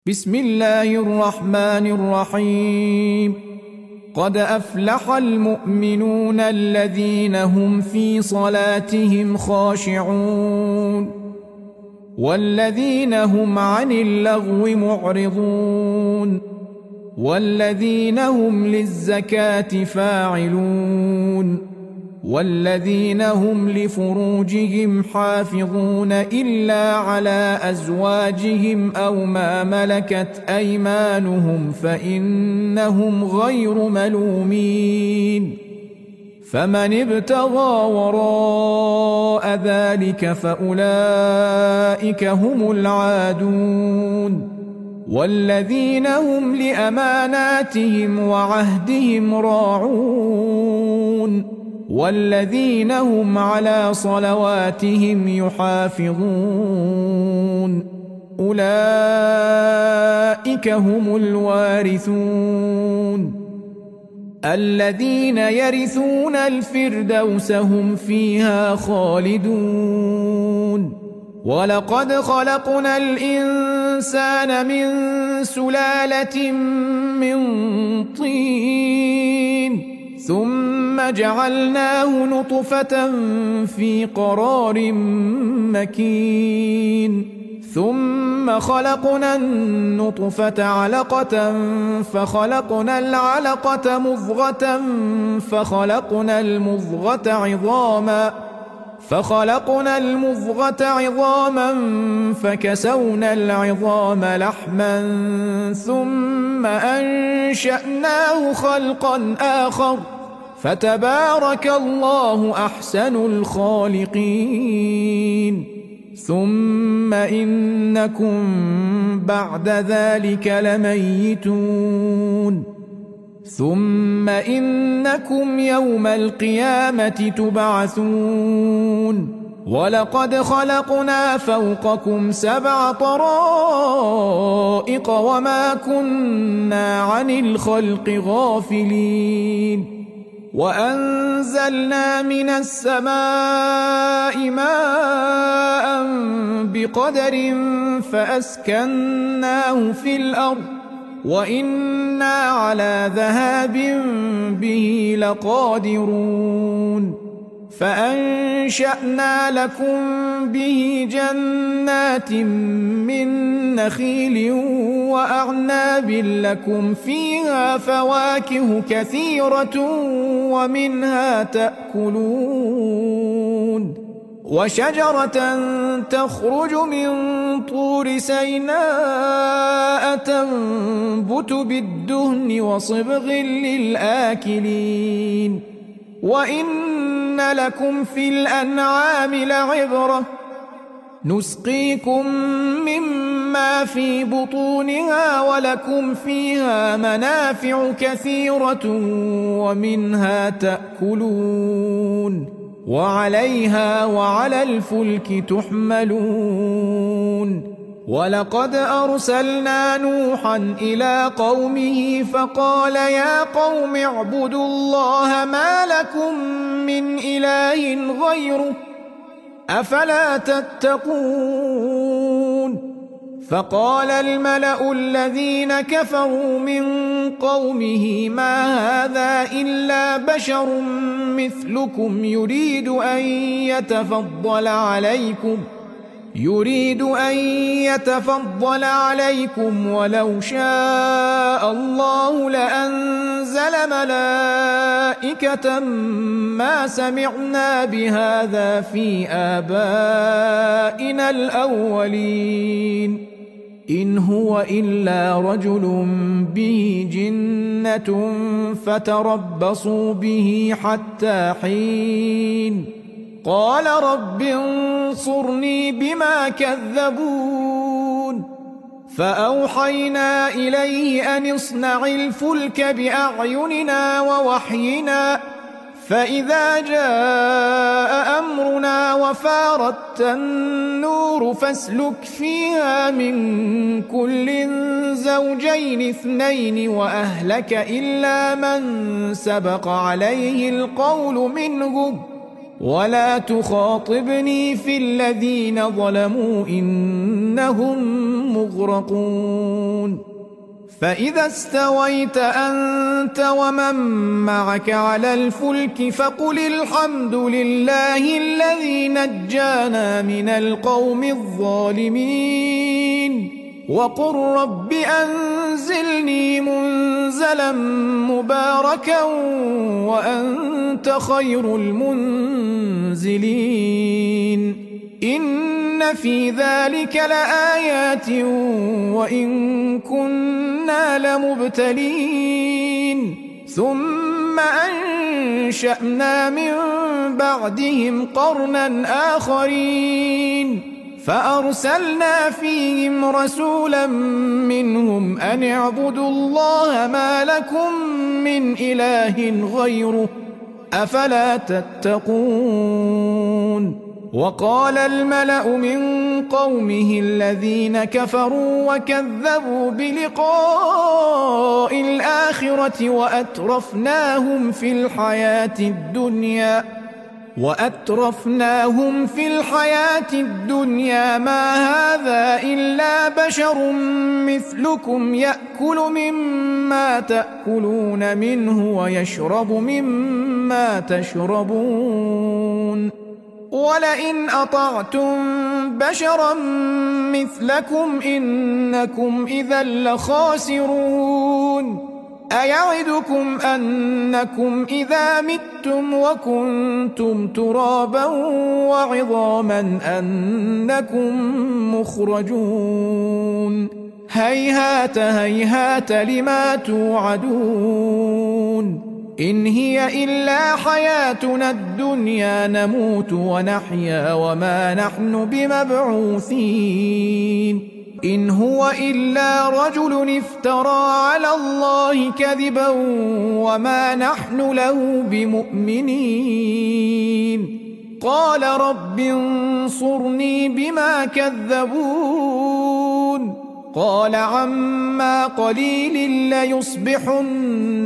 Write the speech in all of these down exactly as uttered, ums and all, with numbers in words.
بسم الله الرحمن الرحيم. قد أفلح المؤمنون الذين هم في صلاتهم خاشعون والذين هم عن اللغو معرضون والذين هم للزكاة فاعلون والذين هم لفروجهم حافظون إلا على أزواجهم أو ما ملكت أيمانهم فإنهم غير ملومين. فمن ابتغى وراء ذلك فأولئك هم العادون والذين هم لأماناتهم وعهدهم راعون والذين هم على صلواتهم يحافظون أولئك هم الوارثون الذين يرثون الفردوس هم فيها خالدون. ولقد خلقنا الإنسان من سلالة من طين ثم جعلناه نطفة في قرار مكين ثم خلقنا النطفة علقة فخلقنا العلقة مضغة فخلقنا المضغة عظاما فخلقنا المضغة عظاما فكسونا العظام لحما ثم أنشأناه خلقا آخر فتبارك الله أحسن الخالقين. ثم إنكم بعد ذلك لميتون ثم إنكم يوم القيامة تبعثون. ولقد خلقنا فوقكم سبع طرائق وما كنا عن الخلق غافلين وأنزلنا من السماء ماء بقدر فأسكناه في الأرض وإنا على ذهاب به لقادرون. فأنشأنا لكم به جنات من نخيل وأعناب لكم فيها فواكه كثيرة ومنها تأكلون وشجرة تخرج من طور سيناء تنبت بالدهن وصبغ للآكلين وإن لكم في الأنعام لعبرة نسقيكم مما في بطونها ولكم فيها منافع كثيرة ومنها تأكلون وعليها وعلى الفلك تحملون. ولقد أرسلنا نوحا إلى قومه فقال يا قوم اعبدوا الله ما لكم من إله غيره أفلا تتقون. فقال الملأ الذين كفروا من قومه ما هذا إلا بشر مثلكم يريد أن يتفضل عليكم يريد أن يتفضل عليكم ولو شاء الله لأنزل ملائكة ما سمعنا بهذا في آبائنا الأولين إن هو إلا رجل به جنة فتربصوا به حتى حين. قال رب انصرني بما كذبون. فأوحينا إليه أن اصنع الفلك بأعيننا ووحينا فإذا جاء أمرنا وفارت النور فاسلك فيها من كل زوجين اثنين وأهلك إلا من سبق عليه القول منهم ولا تخاطبني في الذين ظلموا إنهم مغرقون فإذا استويت أنت ومن معك على الفلك فقل الحمد لله الذي نجانا من القوم الظالمين وقل رب أنزلني منزلا مباركا وأنت خير المنزلين إن في ذلك لآيات وإن كنا لمبتلين ثم أنشأنا من بعدهم قرنا آخرين فأرسلنا فيهم رسولا منهم أن اعبدوا الله ما لكم من إله غيره أفلا تتقون وقال الملأ من قومه الذين كفروا وكذبوا بلقاء الآخرة وأترفناهم في الحياة الدنيا وأترفناهم في الحياة الدنيا ما هذا إلا بشر مثلكم يأكل مما تأكلون منه ويشرب مما تشربون ولئن أطعتم بشرا مثلكم إنكم إذا لخاسرون أيعدكم أنكم إذا متم وكنتم ترابا وعظاما أنكم مخرجون هيهات هيهات لما توعدون إن هي إلا حياتنا الدنيا نموت ونحيا وما نحن بمبعوثين إن هو إلا رجل افترى على الله كذبا وما نحن له بمؤمنين قال رب انصرني بما كذبون قال عما قليل ليصبحن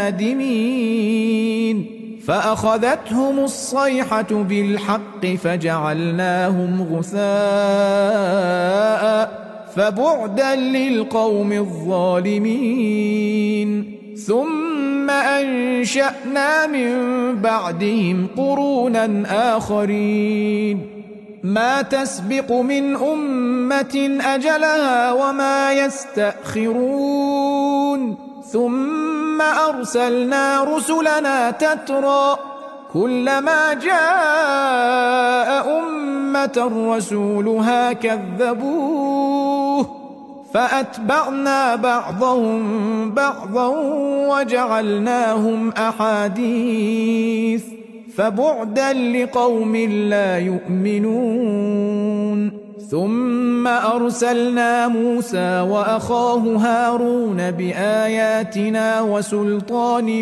نادمين فأخذتهم الصيحة بالحق فجعلناهم غثاء فبعدا للقوم الظالمين ثم أنشأنا من بعدهم قرونا آخرين ما تسبق من أمة أجلها وما يستأخرون ثم أرسلنا رسلنا تترى كلما جاء أمة رسولها كذبوه فأتبعنا بعضهم بعضا وجعلناهم أحاديث فبعدا لقوم لا يؤمنون ثم أرسلنا موسى وأخاه هارون بآياتنا وسلطان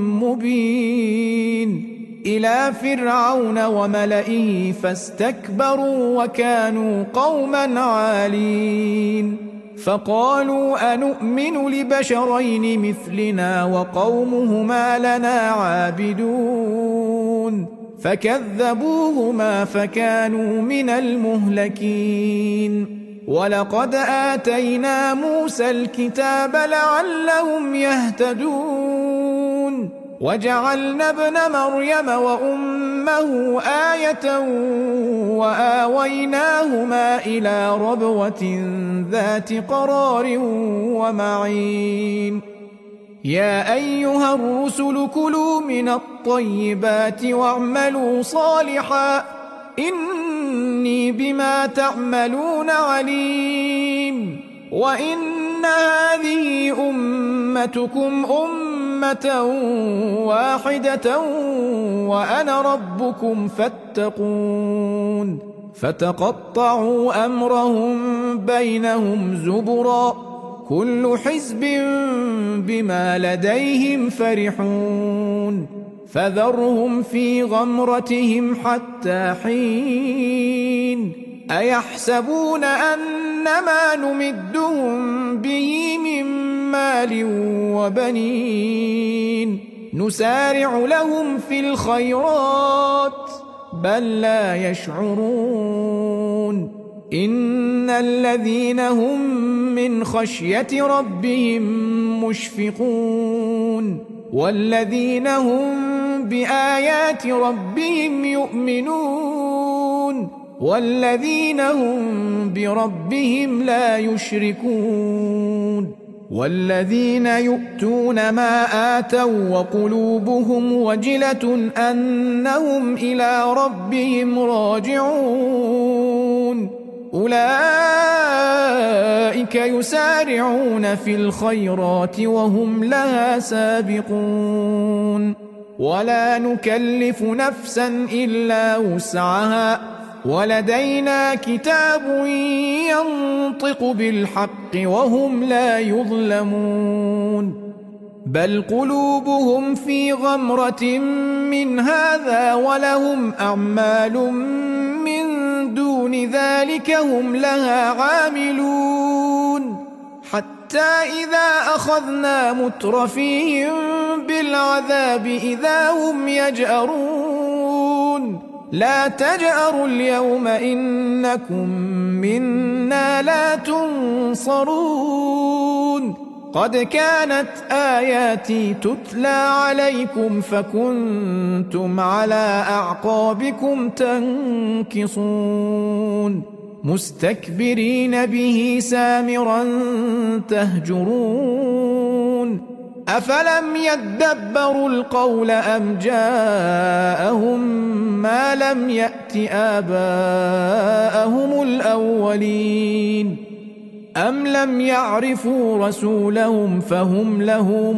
مبين إلى فرعون وملئه فاستكبروا وكانوا قوما عالين فقالوا أنؤمن لبشرين مثلنا وقومهما لنا عابدون فكذبوهما فكانوا من المهلكين ولقد آتينا موسى الكتاب لعلهم يهتدون وجعلنا ابن مريم وأمه آية وآويناهما إلى ربوة ذات قرار ومعين يا أيها الرسل كلوا من الطيبات واعملوا صالحا إني بما تعملون عليم وإن هذه أمتكم أمة واحدة وأنا ربكم فاتقون فتقطعوا أمرهم بينهم زبرا كل حزب بما لديهم فرحون فذرهم في غمرتهم حتى حين أيحسبون أنما نمدهم به من مال وبنين نسارع لهم في الخيرات بل لا يشعرون إن الذين هم من خشية ربهم مشفقون والذين هم بآيات ربهم يؤمنون والذين هم بربهم لا يشركون والذين يؤتون ما آتوا وقلوبهم وجلة أنهم إلى ربهم راجعون أولئك يسارعون في الخيرات وهم لها سابقون ولا نكلف نفسا إلا وسعها ولدينا كتاب ينطق بالحق وهم لا يظلمون بل قلوبهم في غمرة من هذا ولهم أعمال من دون ذلك هم لها عاملون حتى إذا أخذنا مترفيهم بالعذاب إذا هم يجأرون لا تجأروا اليوم إنكم منا لا تنصرون قد كانت آياتي تتلى عليكم فكنتم على أعقابكم تنكصون مستكبرين به سامرا تهجرون أفلم يدبروا القول أم جاءهم ما لم يأت آباءهم الأولين أم لم يعرفوا رسولهم فهم له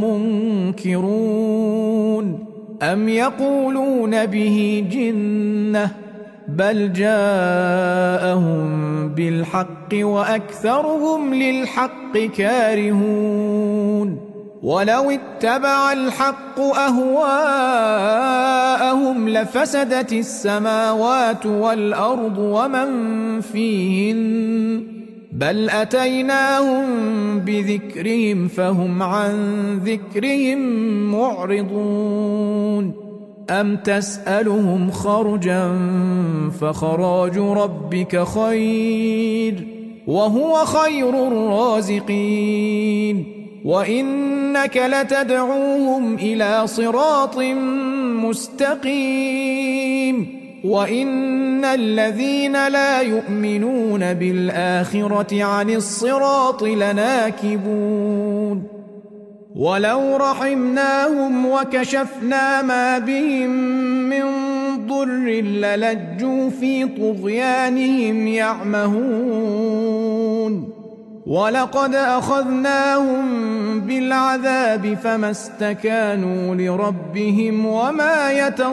منكرون أم يقولون به جنة بل جاءهم بالحق وأكثرهم للحق كارهون ولو اتبع الحق أهواءهم لفسدت السماوات والأرض ومن فيهن بل أتيناهم بذكرهم فهم عن ذكرهم معرضون أم تسألهم خرجا فخراج ربك خير وهو خير الرازقين وإنك لتدعوهم إلى صراط مستقيم وإن الذين لا يؤمنون بالآخرة عن الصراط لناكبون ولو رحمناهم وكشفنا ما بهم من ضر للجوا في طغيانهم يعمهون ولقد أخذناهم بالعذاب فما استكانوا لربهم وما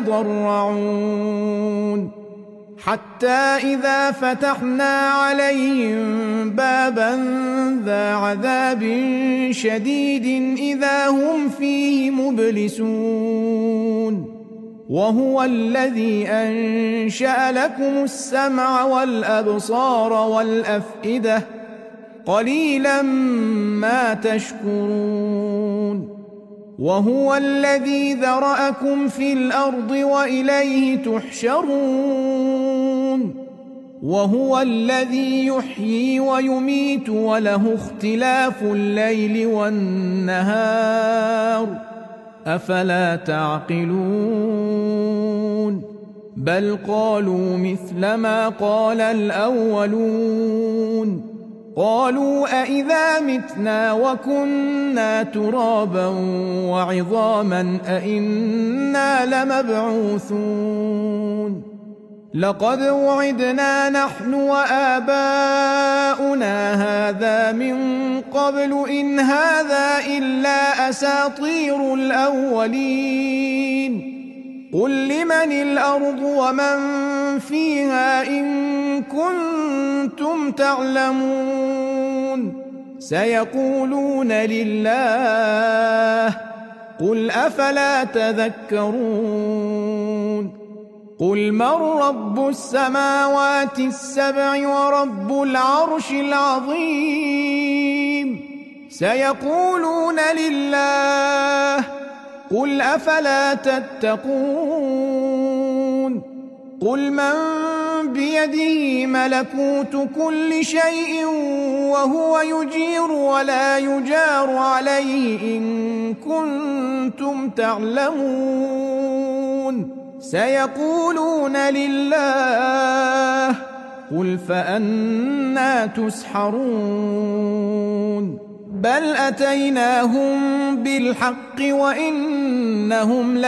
يتضرعون حتى إذا فتحنا عليهم بابا ذا عذاب شديد إذا هم فيه مبلسون وهو الذي أنشأ لكم السمع والأبصار والأفئدة قليلا ما تشكرون وهو الذي ذرأكم في الأرض وإليه تحشرون وهو الذي يحيي ويميت وله اختلاف الليل والنهار أفلا تعقلون بل قالوا مثل ما قال الأولون قالوا أئذا متنا وكنا ترابا وعظاما أئنا لمبعوثون لقد وعدنا نحن وآباؤنا هذا من قبل إن هذا إلا أساطير الأولين قل لمن الأرض ومن فيها إن كنتم تعلمون سيقولون لله قل أفلا تذكرون قل من رب السماوات السبع ورب العرش العظيم سيقولون لله قل أفلا تتقون قل من بيده ملكوت كل شيء وهو يجير ولا يجار عليه إن كنتم تعلمون سيقولون لله قل فأنى تسحرون بل أتيناهم بالحق وإنهم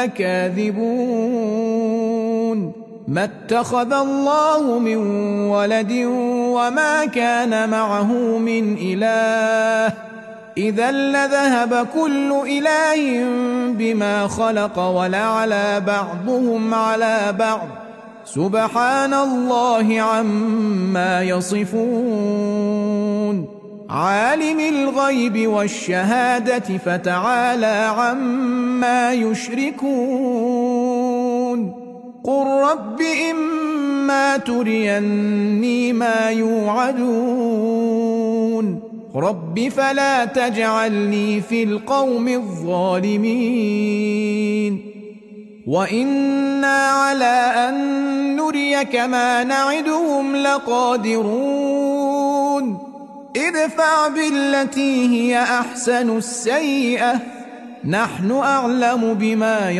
لكاذبون ما اتخذ الله من ولد وما كان معه من إله إذا لذهب كل إله بما خلق ولعلى بعضهم على بعض سبحان الله عما يصفون عالم الغيب والشهادة فتعالى عما يشركون قل رب إما تريني ما يوعدون رب فلا تجعلني في القوم الظالمين وإنا على أن نريك ما نعدهم لقادرون ادفع بالتي هي أحسن السيئة نحن أعلم بما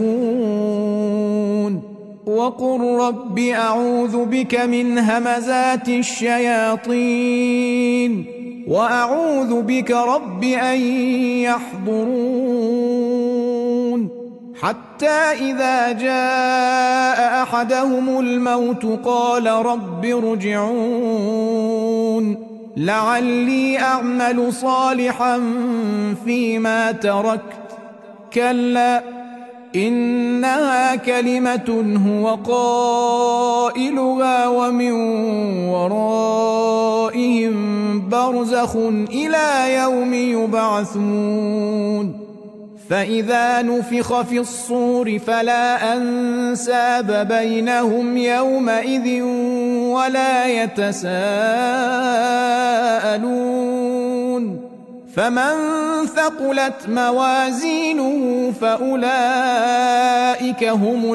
يصفون وقل رب أعوذ بك من همزات الشياطين وأعوذ بك رب أن يحضرون حتى إذا جاء أحدهم الموت قال رب ارجعون لعلي أعمل صالحا فيما تركت كلا إنها كلمة هو قائلها ومن ورائهم برزخ إلى يوم يبعثون فإذا نفخ في الصور فلا أنساب بينهم يومئذ ولا يتساءلون فمن ثقلت موازينه فأولئك هم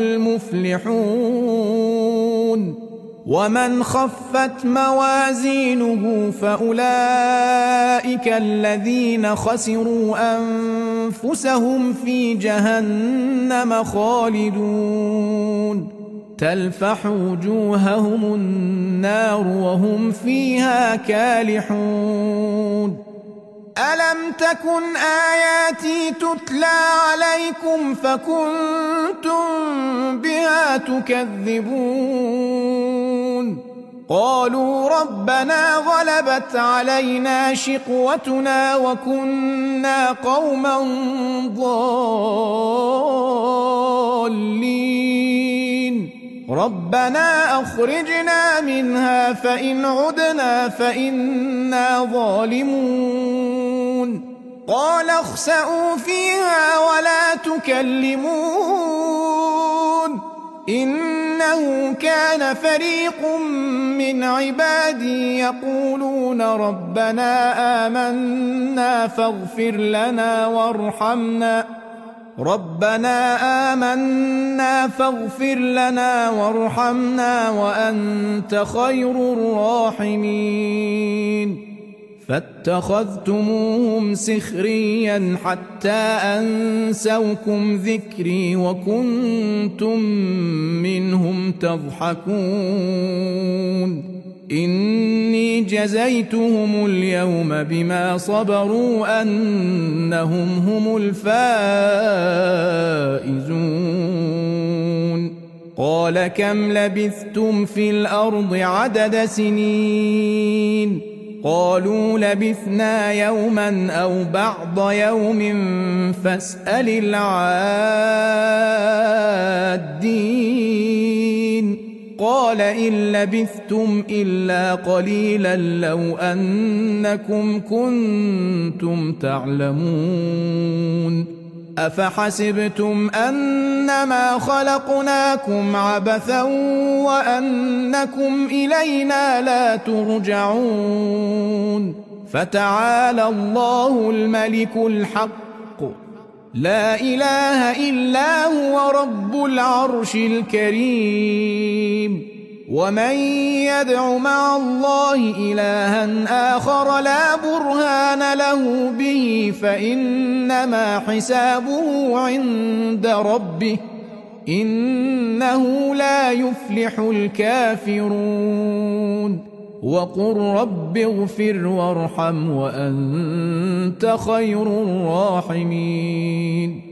المفلحون ومن خفت موازينه فأولئك الذين خسروا أنفسهم في جهنم خالدون تلفح وجوههم النار وهم فيها كالحون ألم تكن آياتي تتلى عليكم فكنتم بها تكذبون قالوا ربنا غلبت علينا شقوتنا وكنا قوما ضالين ربنا أخرجنا منها فإن عدنا فإنا ظالمون قال اخسئوا فيها ولا تكلمون إنه كان فريق من عبادي يقولون ربنا آمنا فاغفر لنا وارحمنا ربنا آمنا فاغفر لنا وارحمنا وأنت خير الراحمين فاتخذتموهم سخريا حتى أنسوكم ذكري وكنتم منهم تضحكون إني جزيتهم اليوم بما صبروا أنهم هم الفائزون قال كم لبثتم في الأرض عدد سنين قالوا لبثنا يوما أو بعض يوم فاسأل العادين قال إن لبثتم إلا قليلا لو أنكم كنتم تعلمون أفحسبتم أنما خلقناكم عبثا وأنكم إلينا لا ترجعون فتعالى الله الملك الحق لا إله إلا هو رب العرش الكريم. ومن يدع مع الله إلها آخر لا برهان له به فإنما حسابه عند ربه إنه لا يفلح الكافرون. وقل رب اغفر وارحم وأنت خير الراحمين.